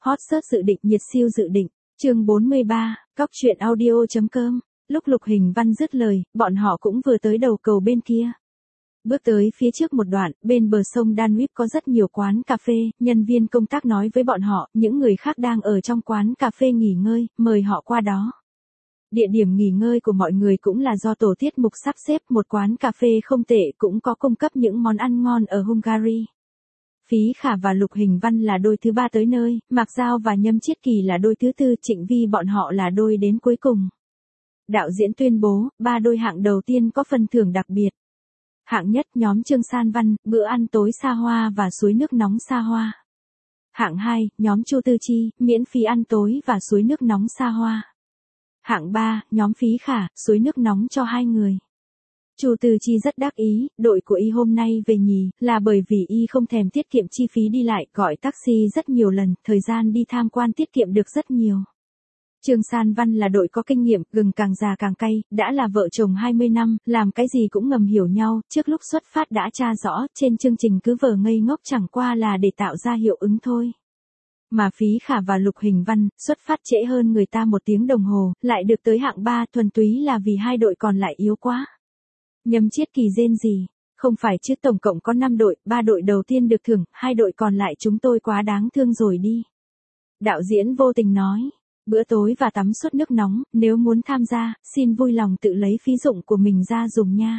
Hot search dự định nhiệt siêu dự định, chương 43, cóc truyện audio.com, lúc Lục Hình Văn dứt lời, bọn họ cũng vừa tới đầu cầu bên kia. Bước tới phía trước một đoạn, bên bờ sông Danube có rất nhiều quán cà phê, nhân viên công tác nói với bọn họ, những người khác đang ở trong quán cà phê nghỉ ngơi, mời họ qua đó. Địa điểm nghỉ ngơi của mọi người cũng là do tổ tiết mục sắp xếp, một quán cà phê không tệ cũng có cung cấp những món ăn ngon ở Hungary. Phí Khả và Lục Hình Văn là đôi thứ ba tới nơi, Mạc Giao và Nhâm Chiết Kỳ là đôi thứ tư, Trịnh Vi bọn họ là đôi đến cuối cùng. Đạo diễn tuyên bố, 3 đôi hạng đầu tiên có phần thưởng đặc biệt. Hạng nhất nhóm Trương San Văn, bữa ăn tối xa hoa và suối nước nóng xa hoa. Hạng 2, nhóm Chu Tư Chi, miễn phí ăn tối và suối nước nóng xa hoa. Hạng 3, nhóm Phí Khả, suối nước nóng cho 2 người. Chu Tư Chi rất đắc ý, đội của y hôm nay về nhì, là bởi vì y không thèm tiết kiệm chi phí đi lại, gọi taxi rất nhiều lần, thời gian đi tham quan tiết kiệm được rất nhiều. Trương San Văn là đội có kinh nghiệm, gừng càng già càng cay, đã là vợ chồng 20 năm, làm cái gì cũng ngầm hiểu nhau, trước lúc xuất phát đã tra rõ, trên chương trình cứ vờ ngây ngốc chẳng qua là để tạo ra hiệu ứng thôi. Mà Phí Khả và Lục Hình Văn, xuất phát trễ hơn người ta 1 tiếng đồng hồ, lại được tới hạng 3, thuần túy là vì 2 đội còn lại yếu quá. Nhâm Chiết Kỳ rên gì, không phải chứ, tổng cộng có 5 đội, 3 đội đầu tiên được thưởng, 2 đội còn lại chúng tôi quá đáng thương rồi đi. Đạo diễn vô tình nói, bữa tối và tắm suốt nước nóng, nếu muốn tham gia, xin vui lòng tự lấy phí dụng của mình ra dùng nha.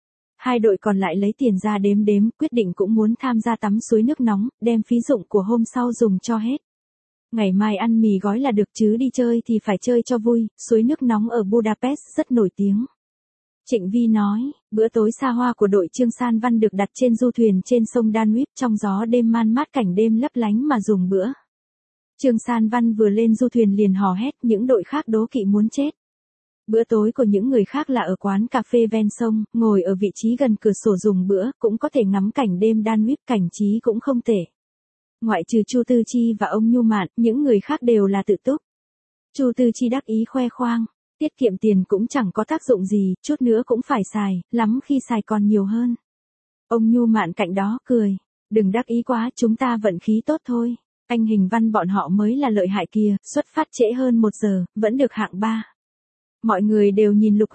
2 đội còn lại lấy tiền ra đếm, quyết định cũng muốn tham gia tắm suối nước nóng, đem phí dụng của hôm sau dùng cho hết. Ngày mai ăn mì gói là được chứ đi chơi thì phải chơi cho vui, suối nước nóng ở Budapest rất nổi tiếng. Trịnh Vi nói, bữa tối xa hoa của đội Trương San Văn được đặt trên du thuyền trên sông Danube, trong gió đêm man mát, cảnh đêm lấp lánh mà dùng bữa. Trương San Văn vừa lên du thuyền liền hò hét, những đội khác đố kỵ muốn chết. Bữa tối của những người khác là ở quán cà phê ven sông, ngồi ở vị trí gần cửa sổ dùng bữa, cũng có thể ngắm cảnh đêm Danube, cảnh trí cũng không tệ. Ngoại trừ Chu Tư Chi và ông Nhu Mạn, những người khác đều là tự túc. Chu Tư Chi đắc ý khoe khoang, tiết kiệm tiền cũng chẳng có tác dụng gì, chút nữa cũng phải xài, lắm khi xài còn nhiều hơn. Ông Nhu Mạn cạnh đó cười, đừng đắc ý quá, chúng ta vận khí tốt thôi. Anh Hình Văn bọn họ mới là lợi hại kìa, xuất phát trễ hơn 1 giờ, vẫn được hạng 3. Mọi người đều nhìn Lục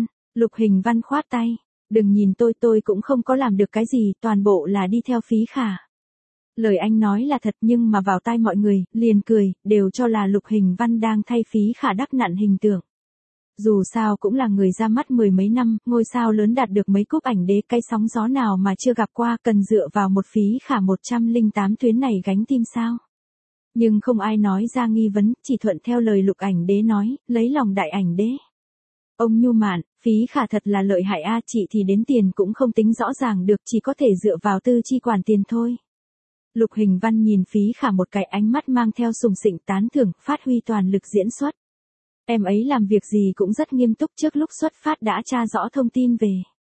Hình Văn khoát tay, đừng nhìn tôi cũng không có làm được cái gì, toàn bộ là đi theo Phí Khả. Lời anh nói là thật nhưng mà vào tai mọi người, liền cười, đều cho là Lục Hình Văn đang thay Phí Khả đắp nặn hình tượng. Dù sao cũng là người ra mắt 10 mấy năm, ngôi sao lớn đạt được mấy cúp ảnh đế, cái sóng gió nào mà chưa gặp qua, cần dựa vào một Phí Khả 108 tuyến này gánh tim sao. Nhưng không ai nói ra nghi vấn, chỉ thuận theo lời Lục ảnh đế nói, lấy lòng đại ảnh đế. Ông Nhu Mạn, Phí Khả thật là lợi hại a, chị thì đến tiền cũng không tính rõ ràng được, chỉ có thể dựa vào tư chi quản tiền thôi. Lục Hình Văn nhìn Phí Khả một cái ánh mắt mang theo sùng sịnh tán thưởng, phát huy toàn lực diễn xuất. Em ấy làm việc gì cũng rất nghiêm túc, trước lúc xuất phát đã tra rõ thông tin về.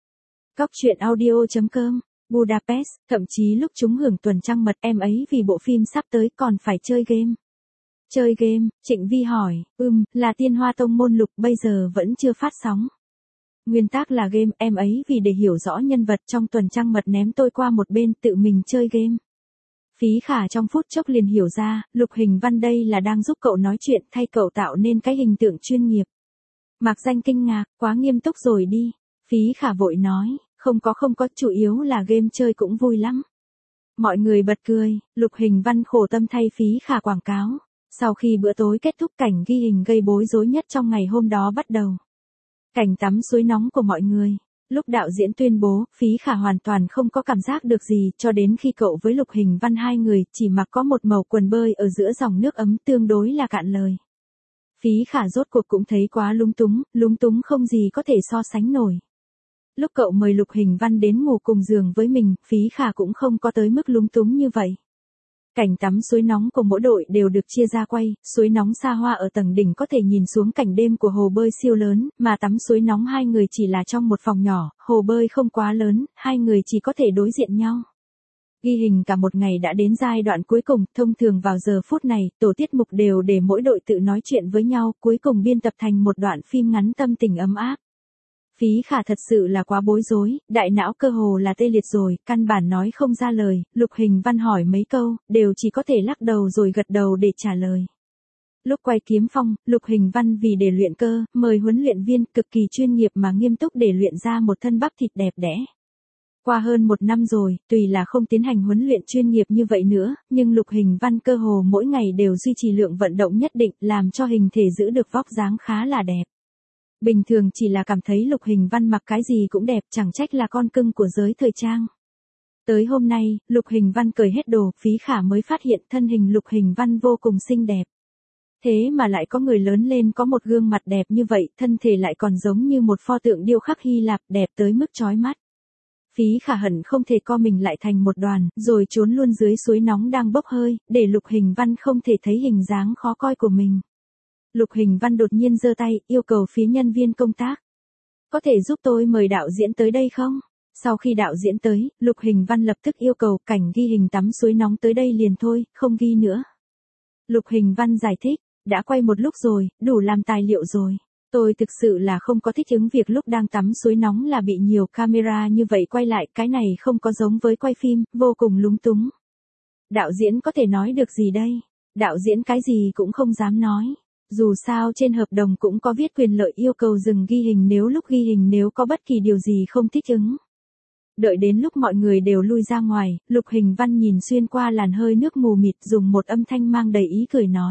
Cóc truyện audio.com, Budapest, thậm chí lúc chúng hưởng tuần trăng mật em ấy vì bộ phim sắp tới còn phải chơi game. Chơi game, Trịnh Vi hỏi, là Tiên Hoa Tông môn Lục, bây giờ vẫn chưa phát sóng. Nguyên tác là game, em ấy vì để hiểu rõ nhân vật trong tuần trăng mật ném tôi qua một bên, tự mình chơi game. Phí Khả trong phút chốc liền hiểu ra, Lục Hình Văn đây là đang giúp cậu nói chuyện, thay cậu tạo nên cái hình tượng chuyên nghiệp. Mạc Danh kinh ngạc, quá nghiêm túc rồi đi. Phí Khả vội nói, không có, chủ yếu là game chơi cũng vui lắm. Mọi người bật cười, Lục Hình Văn khổ tâm thay Phí Khả quảng cáo. Sau khi bữa tối kết thúc, cảnh ghi hình gây bối rối nhất trong ngày hôm đó bắt đầu. Cảnh tắm suối nóng của mọi người. Lúc đạo diễn tuyên bố, Phí Khả hoàn toàn không có cảm giác được gì, cho đến khi cậu với Lục Hình Văn 2 người chỉ mặc có một màu quần bơi ở giữa dòng nước ấm, tương đối là cạn lời. Phí Khả rốt cuộc cũng thấy quá lúng túng không gì có thể so sánh nổi. Lúc cậu mời Lục Hình Văn đến ngủ cùng giường với mình, Phí Khả cũng không có tới mức lúng túng như vậy. Cảnh tắm suối nóng của mỗi đội đều được chia ra quay, suối nóng xa hoa ở tầng đỉnh có thể nhìn xuống cảnh đêm của hồ bơi siêu lớn, mà tắm suối nóng 2 người chỉ là trong một phòng nhỏ, hồ bơi không quá lớn, 2 người chỉ có thể đối diện nhau. Ghi hình cả một ngày đã đến giai đoạn cuối cùng, thông thường vào giờ phút này, tổ tiết mục đều để mỗi đội tự nói chuyện với nhau, cuối cùng biên tập thành một đoạn phim ngắn tâm tình ấm áp. Phí Khả thật sự là quá bối rối, đại não cơ hồ là tê liệt rồi, căn bản nói không ra lời, Lục Hình Văn hỏi mấy câu, đều chỉ có thể lắc đầu rồi gật đầu để trả lời. Lúc quay Kiếm Phong, Lục Hình Văn vì để luyện cơ, mời huấn luyện viên cực kỳ chuyên nghiệp mà nghiêm túc để luyện ra một thân bắp thịt đẹp đẽ. Qua hơn 1 năm rồi, tuy là không tiến hành huấn luyện chuyên nghiệp như vậy nữa, nhưng Lục Hình Văn cơ hồ mỗi ngày đều duy trì lượng vận động nhất định, làm cho hình thể giữ được vóc dáng khá là đẹp. Bình thường chỉ là cảm thấy Lục Hình Văn mặc cái gì cũng đẹp, chẳng trách là con cưng của giới thời trang. Tới hôm nay, Lục Hình Văn cởi hết đồ, Phí Khả mới phát hiện thân hình Lục Hình Văn vô cùng xinh đẹp. Thế mà lại có người lớn lên có một gương mặt đẹp như vậy, thân thể lại còn giống như một pho tượng điêu khắc Hy Lạp, đẹp tới mức chói mắt. Phí Khả hận không thể co mình lại thành một đoàn, rồi trốn luôn dưới suối nóng đang bốc hơi, để Lục Hình Văn không thể thấy hình dáng khó coi của mình. Lục Hình Văn đột nhiên giơ tay, yêu cầu phía nhân viên công tác. Có thể giúp tôi mời đạo diễn tới đây không? Sau khi đạo diễn tới, Lục Hình Văn lập tức yêu cầu cảnh ghi hình tắm suối nóng tới đây liền thôi, không ghi nữa. Lục Hình Văn giải thích, đã quay một lúc rồi, đủ làm tài liệu rồi. Tôi thực sự là không có thích ứng việc lúc đang tắm suối nóng là bị nhiều camera như vậy quay lại, cái này không có giống với quay phim, vô cùng lúng túng. Đạo diễn có thể nói được gì đây? Đạo diễn cái gì cũng không dám nói. Dù sao trên hợp đồng cũng có viết quyền lợi yêu cầu dừng ghi hình nếu lúc ghi hình nếu có bất kỳ điều gì không thích ứng. Đợi đến lúc mọi người đều lui ra ngoài, Lục Hình Văn nhìn xuyên qua làn hơi nước mù mịt dùng một âm thanh mang đầy ý cười nói.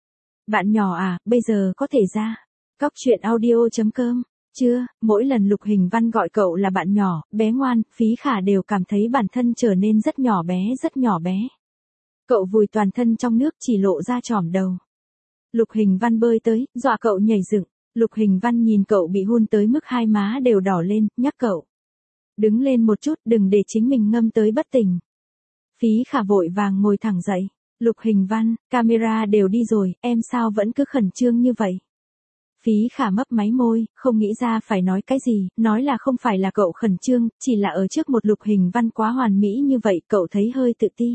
Bạn nhỏ à, bây giờ có thể ra. Cóc truyện audio.com. Chưa, mỗi lần Lục Hình Văn gọi cậu là bạn nhỏ, bé ngoan, Phí Khả đều cảm thấy bản thân trở nên rất nhỏ bé, rất nhỏ bé. Cậu vùi toàn thân trong nước chỉ lộ ra chỏm đầu. Lục Hình Văn bơi tới, dọa cậu nhảy dựng. Lục Hình Văn nhìn cậu bị hun tới mức hai má đều đỏ lên, nhắc cậu. Đứng lên một chút, đừng để chính mình ngâm tới bất tỉnh. Phí Khả vội vàng ngồi thẳng dậy. Lục Hình Văn, camera đều đi rồi, em sao vẫn cứ khẩn trương như vậy? Phí Khả mấp máy môi, không nghĩ ra phải nói cái gì, nói là không phải là cậu khẩn trương, chỉ là ở trước một Lục Hình Văn quá hoàn mỹ như vậy, cậu thấy hơi tự ti.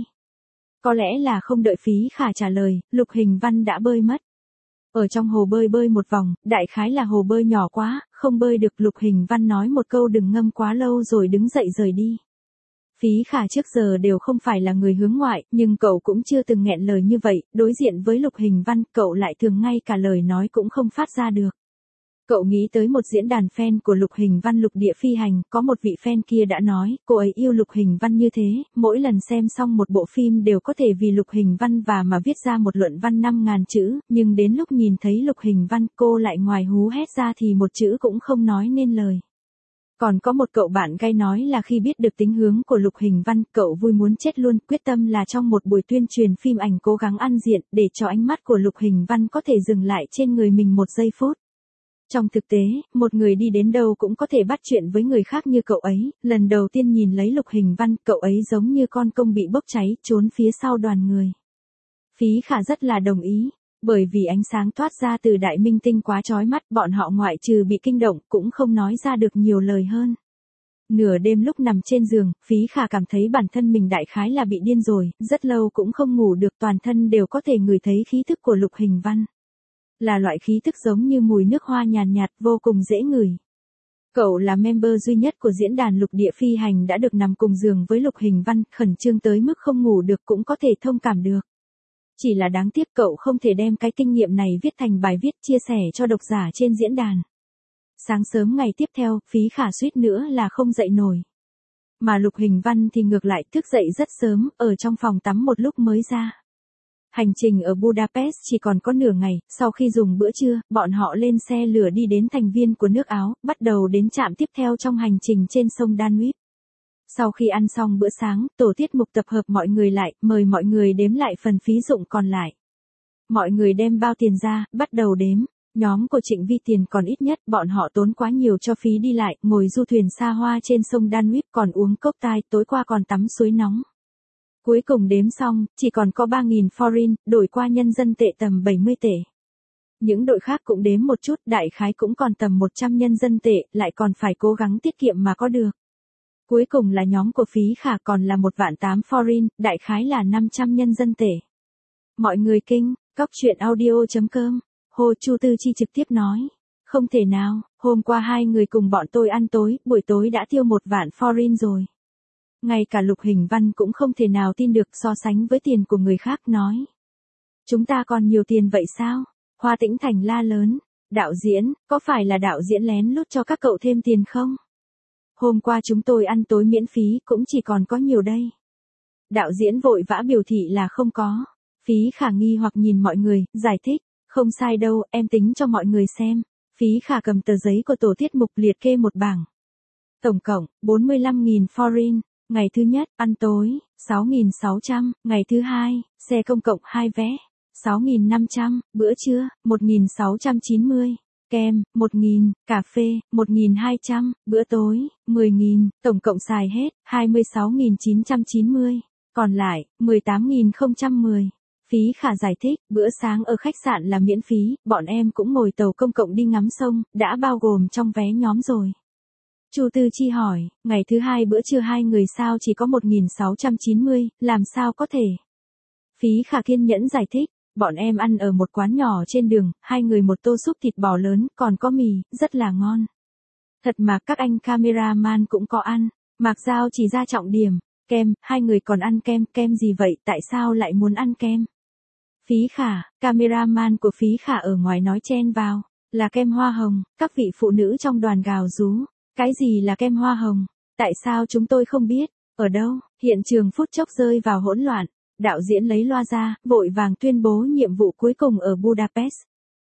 Có lẽ là không đợi Phí Khả trả lời, Lục Hình Văn đã bơi mất. Ở trong hồ bơi một vòng, đại khái là hồ bơi nhỏ quá, không bơi được. Lục Hình Văn nói một câu đừng ngâm quá lâu rồi đứng dậy rời đi. Phí Khả trước giờ đều không phải là người hướng ngoại, nhưng cậu cũng chưa từng nghẹn lời như vậy, đối diện với Lục Hình Văn, cậu lại thường ngay cả lời nói cũng không phát ra được. Cậu nghĩ tới một diễn đàn fan của Lục Hình Văn Lục Địa Phi Hành, có một vị fan kia đã nói, cô ấy yêu Lục Hình Văn như thế, mỗi lần xem xong một bộ phim đều có thể vì Lục Hình Văn và mà viết ra một luận văn 5.000 chữ, nhưng đến lúc nhìn thấy Lục Hình Văn cô lại ngoài hú hét ra thì một chữ cũng không nói nên lời. Còn có một cậu bạn gay nói là khi biết được tính hướng của Lục Hình Văn, cậu vui muốn chết luôn, quyết tâm là trong một buổi tuyên truyền phim ảnh cố gắng ăn diện, để cho ánh mắt của Lục Hình Văn có thể dừng lại trên người mình một giây phút. Trong thực tế, một người đi đến đâu cũng có thể bắt chuyện với người khác như cậu ấy, lần đầu tiên nhìn lấy Lục Hình Văn, cậu ấy giống như con công bị bốc cháy, trốn phía sau đoàn người. Phí Khả rất là đồng ý, bởi vì ánh sáng toát ra từ đại minh tinh quá chói mắt, bọn họ ngoại trừ bị kinh động, cũng không nói ra được nhiều lời hơn. Nửa đêm lúc nằm trên giường, Phí Khả cảm thấy bản thân mình đại khái là bị điên rồi, rất lâu cũng không ngủ được, toàn thân đều có thể ngửi thấy khí thức của Lục Hình Văn. Là loại khí thức giống như mùi nước hoa nhàn nhạt, vô cùng dễ ngửi. Cậu là member duy nhất của diễn đàn Lục Địa Phi Hành đã được nằm cùng giường với Lục Hình Văn, khẩn trương tới mức không ngủ được cũng có thể thông cảm được. Chỉ là đáng tiếc cậu không thể đem cái kinh nghiệm này viết thành bài viết chia sẻ cho độc giả trên diễn đàn. Sáng sớm ngày tiếp theo, Phí Khả suýt nữa là không dậy nổi. Mà Lục Hình Văn thì ngược lại thức dậy rất sớm, ở trong phòng tắm một lúc mới ra. Hành trình ở Budapest chỉ còn có nửa ngày, sau khi dùng bữa trưa, bọn họ lên xe lửa đi đến thành viên của nước Áo, bắt đầu đến trạm tiếp theo trong hành trình trên sông Danube. Sau khi ăn xong bữa sáng, tổ tiết mục tập hợp mọi người lại, mời mọi người đếm lại phần phí dụng còn lại. Mọi người đem bao tiền ra, bắt đầu đếm. Nhóm của Trịnh Vi tiền còn ít nhất, bọn họ tốn quá nhiều cho phí đi lại, ngồi du thuyền xa hoa trên sông Danube, còn uống cốc tai, tối qua còn tắm suối nóng. Cuối cùng đếm xong, chỉ còn có 3.000 forin, đổi qua nhân dân tệ tầm 70 tệ. Những đội khác cũng đếm một chút, đại khái cũng còn tầm 100 nhân dân tệ, lại còn phải cố gắng tiết kiệm mà có được. Cuối cùng là nhóm của Phí Khả còn là 1.800 forin, đại khái là 500 nhân dân tệ. Mọi người kinh, cóc truyện audio.com, Hồ Chu Tư Chi trực tiếp nói. Không thể nào, Hôm qua hai người cùng bọn tôi ăn tối, buổi tối đã tiêu 1 vạn foreign rồi. Ngay cả Lục Hình Văn cũng không thể nào tin được so sánh với tiền của người khác nói. Chúng ta còn nhiều tiền vậy sao? Hoa Tĩnh Thành la lớn. Đạo diễn, có phải là đạo diễn lén lút cho các cậu thêm tiền không? Hôm qua chúng tôi ăn tối miễn phí cũng chỉ còn có nhiều đây. Đạo diễn vội vã biểu thị là không có. Phí Khả nghi hoặc nhìn mọi người, giải thích. Không sai đâu, em tính cho mọi người xem. Phí Khả cầm tờ giấy của tổ tiết mục liệt kê một bảng. Tổng cộng, 45.000 foreign. Ngày thứ nhất, ăn tối, 6.600. Ngày thứ hai, xe công cộng 2 vé, 6.500. Bữa trưa, 1.690. Kem, 1.000. Cà phê, 1.200. Bữa tối, 10.000. Tổng cộng xài hết, 26.990. Còn lại, 18.010. Phí Khả giải thích, bữa sáng ở khách sạn là miễn phí, bọn em cũng ngồi tàu công cộng đi ngắm sông, đã bao gồm trong vé nhóm rồi. Chu Tư Chi hỏi, ngày thứ hai bữa trưa hai người sao chỉ có 1.690, làm sao có thể? Phí Khả kiên nhẫn giải thích, bọn em ăn ở một quán nhỏ trên đường, hai người một tô súp thịt bò lớn, còn có mì, rất là ngon. Thật mà các anh cameraman cũng có ăn, Mạc Giao chỉ ra trọng điểm, kem, hai người còn ăn kem, kem gì vậy, tại sao lại muốn ăn kem? Phí Khả, cameraman của Phí Khả ở ngoài nói chen vào, là kem hoa hồng, các vị phụ nữ trong đoàn gào rú. Cái gì là kem hoa hồng? Tại sao chúng tôi không biết? Ở đâu? Hiện trường phút chốc rơi vào hỗn loạn. Đạo diễn lấy loa ra, vội vàng tuyên bố nhiệm vụ cuối cùng ở Budapest.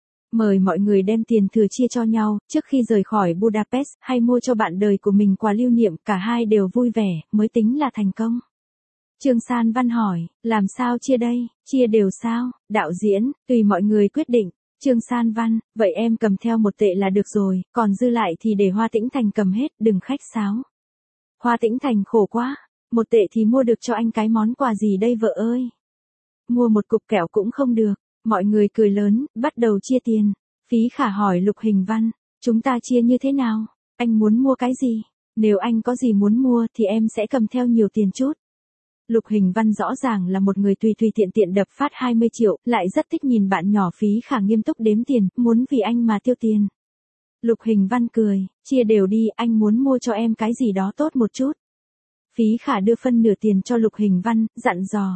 Mời mọi người đem tiền thừa chia cho nhau, trước khi rời khỏi Budapest, hay mua cho bạn đời của mình quà lưu niệm, cả hai đều vui vẻ, mới tính là thành công. Trương San Văn hỏi, làm sao chia đây, chia đều sao? Đạo diễn, tùy mọi người quyết định. Trương San Văn, vậy em cầm theo 1 tệ là được rồi, còn dư lại thì để Hoa Tĩnh Thành cầm hết, đừng khách sáo. Hoa Tĩnh Thành khổ quá, 1 tệ thì mua được cho anh cái món quà gì đây vợ ơi? Mua một cục kẹo cũng không được, mọi người cười lớn, bắt đầu chia tiền. Phí Khả hỏi Lục Hình Văn, chúng ta chia như thế nào? Anh muốn mua cái gì? Nếu anh có gì muốn mua thì em sẽ cầm theo nhiều tiền chút. Lục Hình Văn rõ ràng là một người tùy tiện tiện đập phát 20 triệu, lại rất thích nhìn bạn nhỏ Phí Khả nghiêm túc đếm tiền, muốn vì anh mà tiêu tiền. Lục Hình Văn cười, chia đều đi, anh muốn mua cho em cái gì đó tốt một chút. Phí Khả đưa phân nửa tiền cho Lục Hình Văn, dặn dò.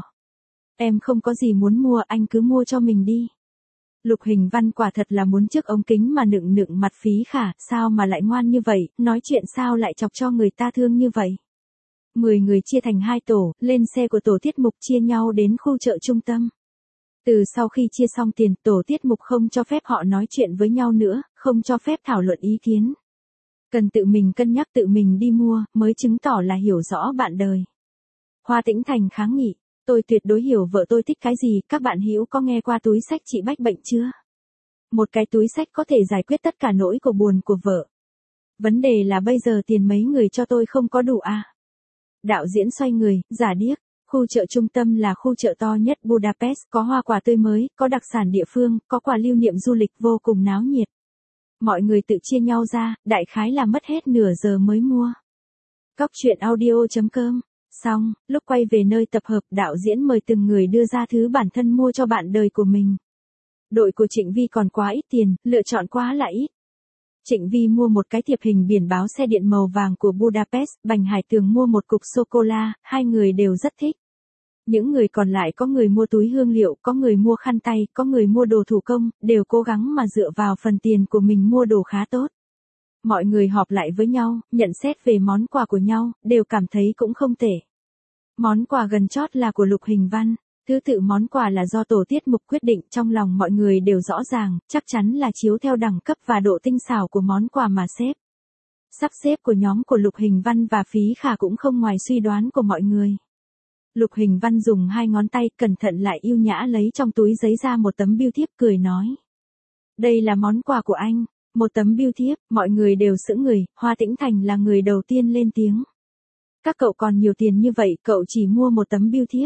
Em không có gì muốn mua, anh cứ mua cho mình đi. Lục Hình Văn quả thật là muốn trước ống kính mà nựng mặt Phí Khả, sao mà lại ngoan như vậy, nói chuyện sao lại chọc cho người ta thương như vậy. 10 người chia thành 2 tổ, lên xe của tổ tiết mục chia nhau đến khu chợ trung tâm. Từ sau khi chia xong tiền, tổ tiết mục không cho phép họ nói chuyện với nhau nữa, không cho phép thảo luận ý kiến. Cần tự mình cân nhắc tự mình đi mua, mới chứng tỏ là hiểu rõ bạn đời. Hoa Tĩnh Thành kháng nghị, tôi tuyệt đối hiểu vợ tôi thích cái gì, các bạn hữu có nghe qua túi xách trị bách bệnh chưa? Một cái túi xách có thể giải quyết tất cả nỗi của buồn của vợ. Vấn đề là bây giờ tiền mấy người cho tôi không có đủ à? Đạo diễn xoay người, giả điếc. Khu chợ trung tâm là khu chợ to nhất Budapest, có hoa quả tươi mới, có đặc sản địa phương, có quà lưu niệm du lịch vô cùng náo nhiệt. Mọi người tự chia nhau ra, đại khái là mất hết nửa giờ mới mua. Cóc truyện audio.com. Xong, lúc quay về nơi tập hợp, đạo diễn mời từng người đưa ra thứ bản thân mua cho bạn đời của mình. Đội của Trịnh Vi còn quá ít tiền, lựa chọn quá là ít. Trịnh Vi mua một cái thiệp hình biển báo xe điện màu vàng của Budapest, Bành Hải Tường mua một cục sô-cô-la, hai người đều rất thích. Những người còn lại có người mua túi hương liệu, có người mua khăn tay, có người mua đồ thủ công, đều cố gắng mà dựa vào phần tiền của mình mua đồ khá tốt. Mọi người họp lại với nhau, nhận xét về món quà của nhau, đều cảm thấy cũng không tệ. Món quà gần chót là của Lục Hình Văn. Thứ tự món quà là do tổ tiết mục quyết định, trong lòng mọi người đều rõ ràng, chắc chắn là chiếu theo đẳng cấp và độ tinh xảo của món quà mà xếp. Sắp xếp của nhóm của Lục Hình Văn và Phí Khả cũng không ngoài suy đoán của mọi người. Lục Hình Văn dùng 2 ngón tay cẩn thận lại yêu nhã lấy trong túi giấy ra một tấm bưu thiếp cười nói. Đây là món quà của anh, một tấm bưu thiếp, mọi người đều sững người, Hoa Tĩnh Thành là người đầu tiên lên tiếng. Các cậu còn nhiều tiền như vậy, cậu chỉ mua một tấm bưu thiếp.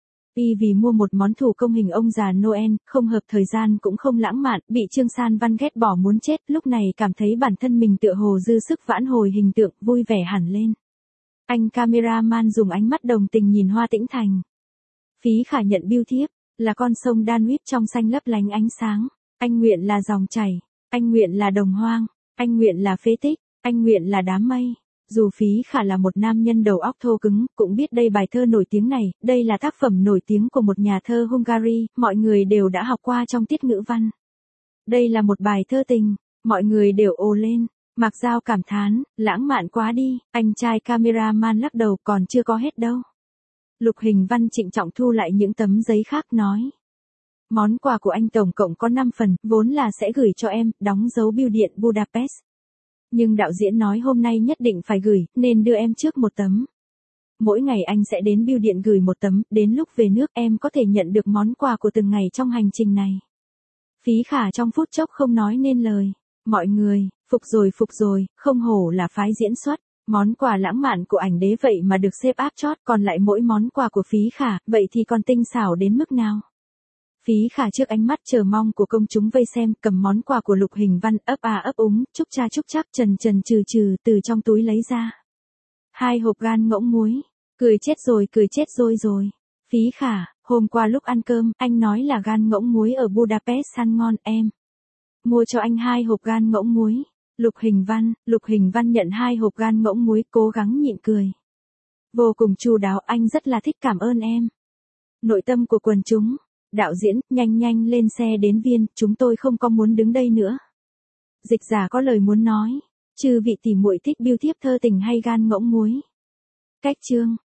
Vì mua một món thủ công hình ông già Noel, không hợp thời gian cũng không lãng mạn, bị Trương San Văn ghét bỏ muốn chết, lúc này cảm thấy bản thân mình tựa hồ dư sức vãn hồi hình tượng, vui vẻ hẳn lên. Anh cameraman dùng ánh mắt đồng tình nhìn Hoa Tĩnh Thành. Phí Khả nhận bưu thiếp, là con sông Danube trong xanh lấp lánh ánh sáng. Anh nguyện là dòng chảy, anh nguyện là đồng hoang. Anh nguyện là phế tích, anh nguyện là đám mây. Dù Phí Khả là một nam nhân đầu óc thô cứng, cũng biết đây bài thơ nổi tiếng này, đây là tác phẩm nổi tiếng của một nhà thơ Hungary, mọi người đều đã học qua trong tiết ngữ văn. Đây là một bài thơ tình, mọi người đều ồ lên. Mạc Giao cảm thán, lãng mạn quá đi, anh trai cameraman lắc đầu còn chưa có hết đâu. Lục Hình Văn trịnh trọng thu lại những tấm giấy khác nói. Món quà của anh tổng cộng có 5 phần, vốn là sẽ gửi cho em, đóng dấu bưu điện Budapest. Nhưng đạo diễn nói hôm nay nhất định phải gửi, nên đưa em trước một tấm. Mỗi ngày anh sẽ đến bưu điện gửi một tấm, đến lúc về nước em có thể nhận được món quà của từng ngày trong hành trình này. Phí Khả trong phút chốc không nói nên lời. Mọi người, phục rồi, không hổ là phái diễn xuất. Món quà lãng mạn của ảnh đế vậy mà được xếp áp chót, còn lại mỗi món quà của Phí Khả, vậy thì còn tinh xảo đến mức nào? Phí Khả trước ánh mắt chờ mong của công chúng vây xem, cầm món quà của Lục Hình Văn, ấp à ấp úng, chúc cha chúc chắc, trần trừ từ trong túi lấy ra 2 hộp gan ngỗng muối. Cười chết rồi. Phí Khả, hôm qua lúc ăn cơm, anh nói là gan ngỗng muối ở Budapest ăn ngon, em mua cho anh 2 hộp gan ngỗng muối. Lục Hình Văn nhận 2 hộp gan ngỗng muối, cố gắng nhịn cười. Vô cùng chu đáo, anh rất là thích, cảm ơn em. Nội tâm của quần chúng. Đạo diễn, nhanh lên xe đến Viên, chúng tôi không có muốn đứng đây nữa. Dịch giả có lời muốn nói. Chư vị tỉ muội thích biêu thiếp thơ tình hay gan ngỗng muối? Cách chương